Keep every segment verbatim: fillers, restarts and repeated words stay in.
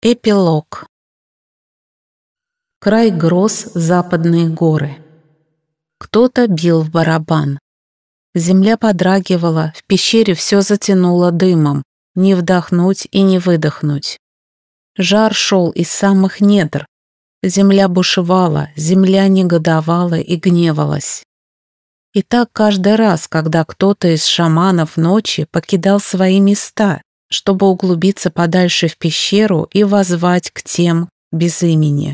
Эпилог. Край гроз, западные горы. Кто-то бил в барабан. Земля подрагивала, в пещере все затянуло дымом, не вдохнуть и не выдохнуть. Жар шел из самых недр. Земля бушевала, земля негодовала и гневалась. И так каждый раз, когда кто-то из шаманов ночи покидал свои места, чтобы углубиться подальше в пещеру и воззвать к тем без имени.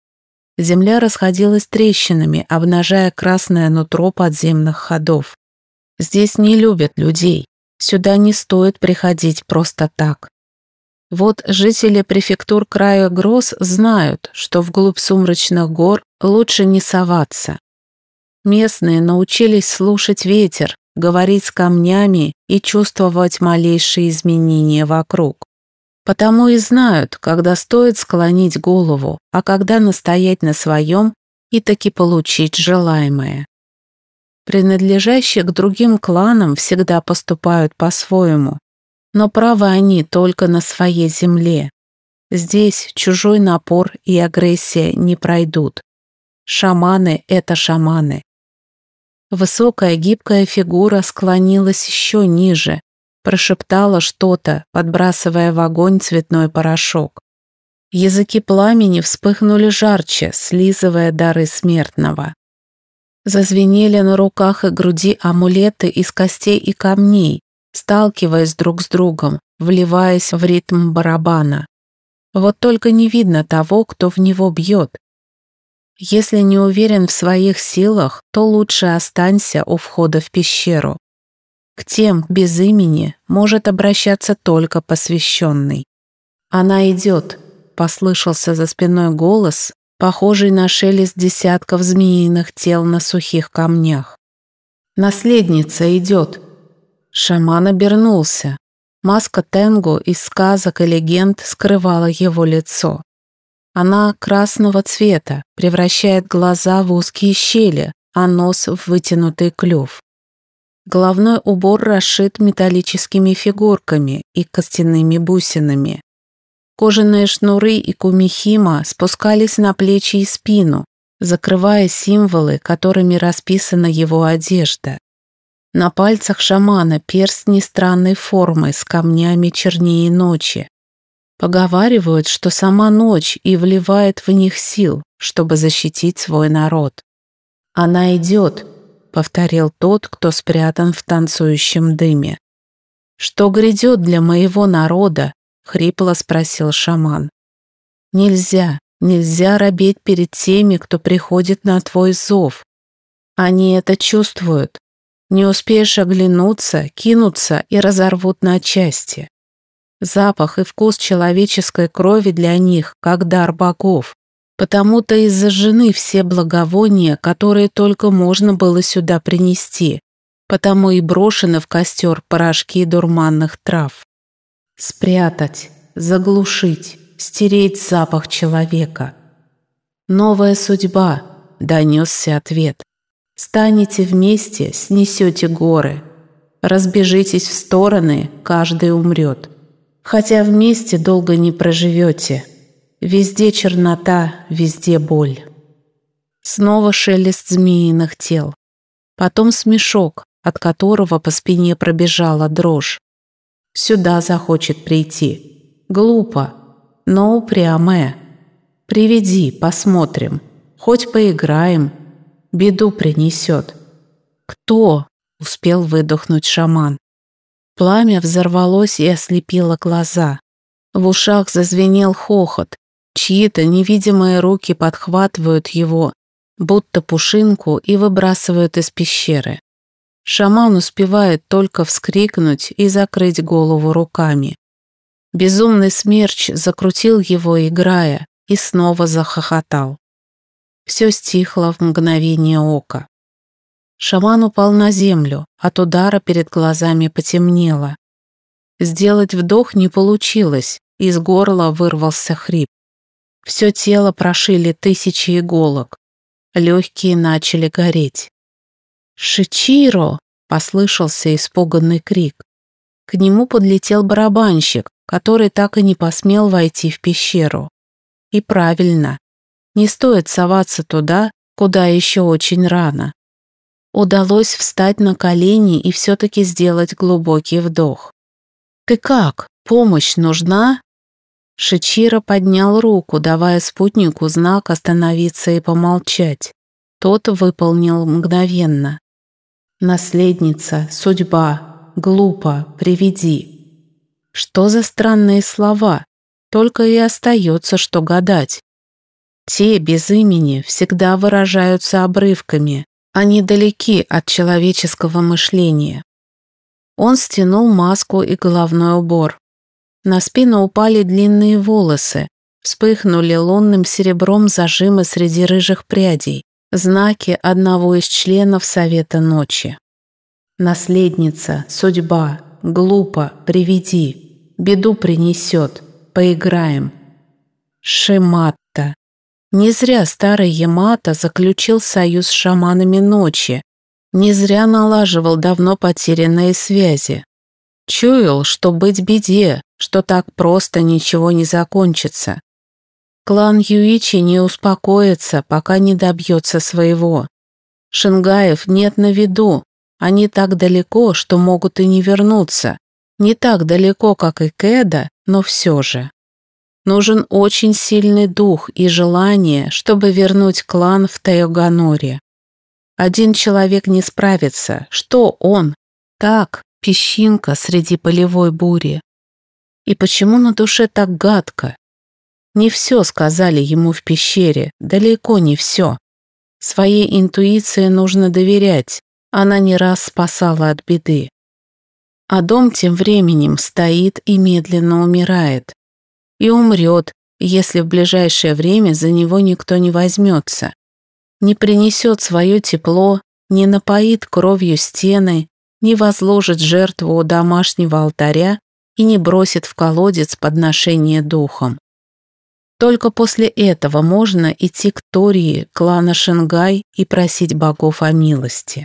Земля расходилась трещинами, обнажая красное нутро подземных ходов. Здесь не любят людей, сюда не стоит приходить просто так. Вот жители префектур края гроз знают, что вглубь сумрачных гор лучше не соваться. Местные научились слушать ветер, говорить с камнями и чувствовать малейшие изменения вокруг. Потому и знают, когда стоит склонить голову, а когда настоять на своем и таки получить желаемое. Принадлежащие к другим кланам всегда поступают по-своему, но правы они только на своей земле. Здесь чужой напор и агрессия не пройдут. Шаманы — это шаманы. Высокая гибкая фигура склонилась еще ниже, прошептала что-то, подбрасывая в огонь цветной порошок. Языки пламени вспыхнули жарче, слизывая дары смертного. Зазвенели на руках и груди амулеты из костей и камней, сталкиваясь друг с другом, вливаясь в ритм барабана. Вот только не видно того, кто в него бьет. Если не уверен в своих силах, то лучше останься у входа в пещеру. К тем без имени может обращаться только посвященный. «Она идет», — послышался за спиной голос, похожий на шелест десятков змеиных тел на сухих камнях. «Наследница идет». Шаман обернулся. Маска Тенгу из сказок и легенд скрывала его лицо. Она красного цвета, превращает глаза в узкие щели, а нос в вытянутый клюв. Головной убор расшит металлическими фигурками и костяными бусинами. Кожаные шнуры и кумихима спускались на плечи и спину, закрывая символы, которыми расписана его одежда. На пальцах шамана перстни странной формы с камнями чернее ночи. Поговаривают, что сама ночь и вливает в них сил, чтобы защитить свой народ. «Она идет», — повторил тот, кто спрятан в танцующем дыме. «Что грядет для моего народа?» — хрипло спросил шаман. «Нельзя, нельзя робеть перед теми, кто приходит на твой зов. Они это чувствуют. Не успеешь оглянуться, кинутся и разорвут на части. Запах и вкус человеческой крови для них, как дар богов. Потому-то и зажжены все благовония, которые только можно было сюда принести. Потому и брошены в костер порошки дурманных трав. Спрятать, заглушить, стереть запах человека. «Новая судьба», — донесся ответ. «Станете вместе, снесете горы. Разбежитесь в стороны, каждый умрет. Хотя вместе долго не проживете. Везде чернота, везде боль». Снова шелест змеиных тел. Потом смешок, от которого по спине пробежала дрожь. Сюда захочет прийти. Глупо, но упрямая. Приведи, посмотрим. Хоть поиграем. Беду принесет. «Кто?» — успел выдохнуть шаман. Пламя взорвалось и ослепило глаза. В ушах зазвенел хохот. Чьи-то невидимые руки подхватывают его, будто пушинку, и выбрасывают из пещеры. Шаман успевает только вскрикнуть и закрыть голову руками. Безумный смерч закрутил его, играя, и снова захохотал. Все стихло в мгновение ока. Шаман упал на землю, от удара перед глазами потемнело. Сделать вдох не получилось, из горла вырвался хрип. Все тело прошили тысячи иголок. Легкие начали гореть. «Шичиро!» — послышался испуганный крик. К нему подлетел барабанщик, который так и не посмел войти в пещеру. И правильно, не стоит соваться туда, куда еще очень рано. Удалось встать на колени и все-таки сделать глубокий вдох. «Ты как? Помощь нужна?» Шичиро поднял руку, давая спутнику знак остановиться и помолчать. Тот выполнил мгновенно. «Наследница, судьба, глупо, приведи». Что за странные слова? Только и остается, что гадать. Те без имени всегда выражаются обрывками, они далеки от человеческого мышления. Он стянул маску и головной убор. На спину упали длинные волосы, вспыхнули лунным серебром зажимы среди рыжих прядей, знаки одного из членов Совета Ночи. «Наследница, судьба, глупо, приведи, беду принесет, поиграем». Шиматта. Не зря старый Ямато заключил союз с шаманами ночи, не зря налаживал давно потерянные связи. Чуял, что быть беде, что так просто ничего не закончится. Клан Юичи не успокоится, пока не добьется своего. Шингаев нет на виду, они так далеко, что могут и не вернуться. Не так далеко, как и Кэда, но все же. Нужен очень сильный дух и желание, чтобы вернуть клан в Тайоганоре. Один человек не справится. Что он? Так, песчинка среди полевой бури. И почему на душе так гадко? Не все сказали ему в пещере, далеко не все. Своей интуиции нужно доверять, она не раз спасала от беды. А дом тем временем стоит и медленно умирает. И умрет, если в ближайшее время за него никто не возьмется. Не принесет свое тепло, не напоит кровью стены, не возложит жертву у домашнего алтаря и не бросит в колодец подношение духом. Только после этого можно идти к Тории клана Шингай и просить богов о милости.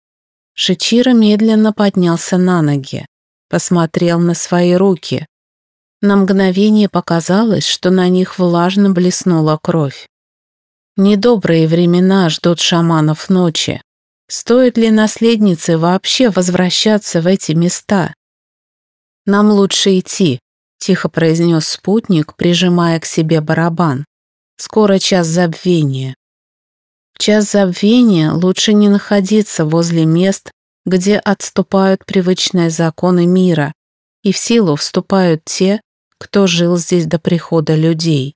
Шичиро медленно поднялся на ноги, посмотрел на свои руки. На мгновение показалось, что на них влажно блеснула кровь. Недобрые времена ждут шаманов ночи. Стоит ли наследнице вообще возвращаться в эти места? «Нам лучше идти», — тихо произнес спутник, прижимая к себе барабан. «Скоро час забвения». В час забвения лучше не находиться возле мест, где отступают привычные законы мира, и в силу вступают те, кто жил здесь до прихода людей.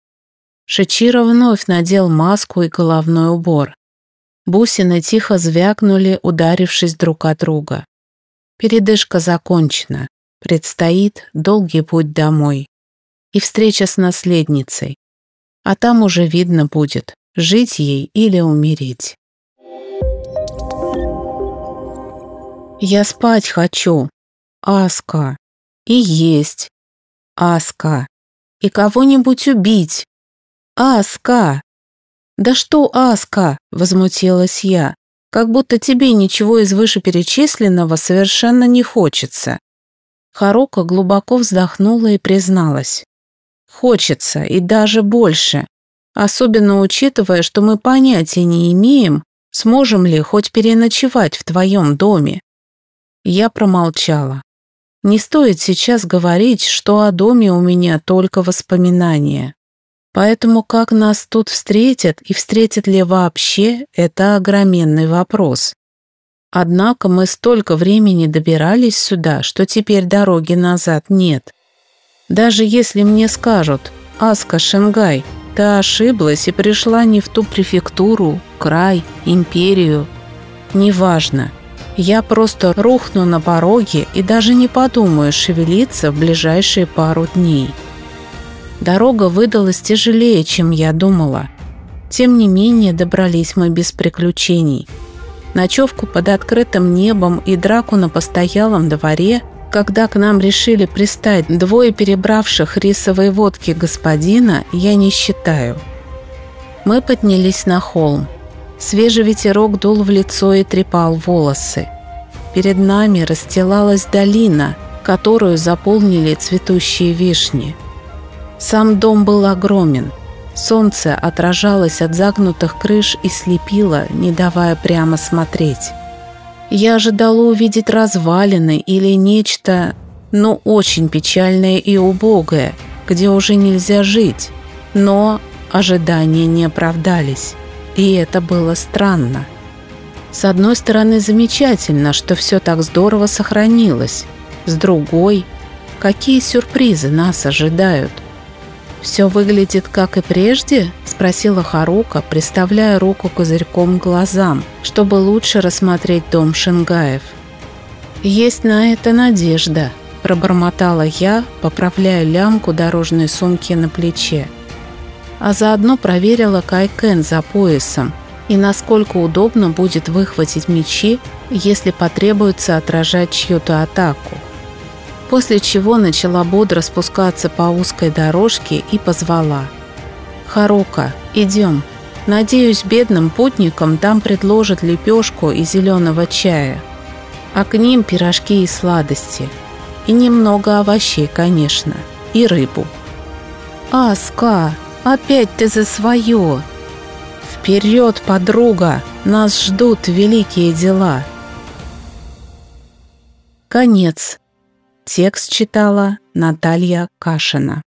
Шичиро вновь надел маску и головной убор. Бусины тихо звякнули, ударившись друг от друга. Передышка закончена. Предстоит долгий путь домой. И встреча с наследницей. А там уже видно будет, жить ей или умереть. «Я спать хочу. Аска. И есть. Аска. И кого-нибудь убить. Аска!» «Да что, Аска?» – возмутилась я. «Как будто тебе ничего из вышеперечисленного совершенно не хочется». Харука глубоко вздохнула и призналась. «Хочется, и даже больше. Особенно учитывая, что мы понятия не имеем, сможем ли хоть переночевать в твоем доме». Я промолчала. Не стоит сейчас говорить, что о доме у меня только воспоминания. Поэтому как нас тут встретят и встретят ли вообще, это огроменный вопрос. Однако мы столько времени добирались сюда, что теперь дороги назад нет. Даже если мне скажут: «Аска Шингай, ты ошиблась и пришла не в ту префектуру, край, империю», неважно. Я просто рухну на пороге и даже не подумаю шевелиться в ближайшие пару дней. Дорога выдалась тяжелее, чем я думала. Тем не менее, добрались мы без приключений. Ночевку под открытым небом и драку на постоялом дворе, когда к нам решили пристать двое перебравших рисовой водки господина, я не считаю. Мы поднялись на холм. Свежий ветерок дул в лицо и трепал волосы. Перед нами расстилалась долина, которую заполнили цветущие вишни. Сам дом был огромен. Солнце отражалось от загнутых крыш и слепило, не давая прямо смотреть. Я ожидала увидеть развалины или нечто, ну, очень печальное и убогое, где уже нельзя жить. Но ожидания не оправдались, и это было странно. С одной стороны, замечательно, что все так здорово сохранилось. С другой, какие сюрпризы нас ожидают? «Все выглядит как и прежде?» – спросила Харука, приставляя руку козырьком к глазам, чтобы лучше рассмотреть дом Шингаев. «Есть на это надежда», – пробормотала я, поправляя лямку дорожной сумки на плече. А заодно проверила кайкен за поясом и насколько удобно будет выхватить мечи, если потребуется отражать чью-то атаку. После чего начала бодро спускаться по узкой дорожке и позвала: «Харука, идем. Надеюсь, бедным путникам там предложат лепешку и зеленого чая, а к ним пирожки и сладости. И немного овощей, конечно, и рыбу». «Аска, опять ты за свое!» «Вперед, подруга! Нас ждут великие дела!» Конец. Текст читала Наталья Кашина.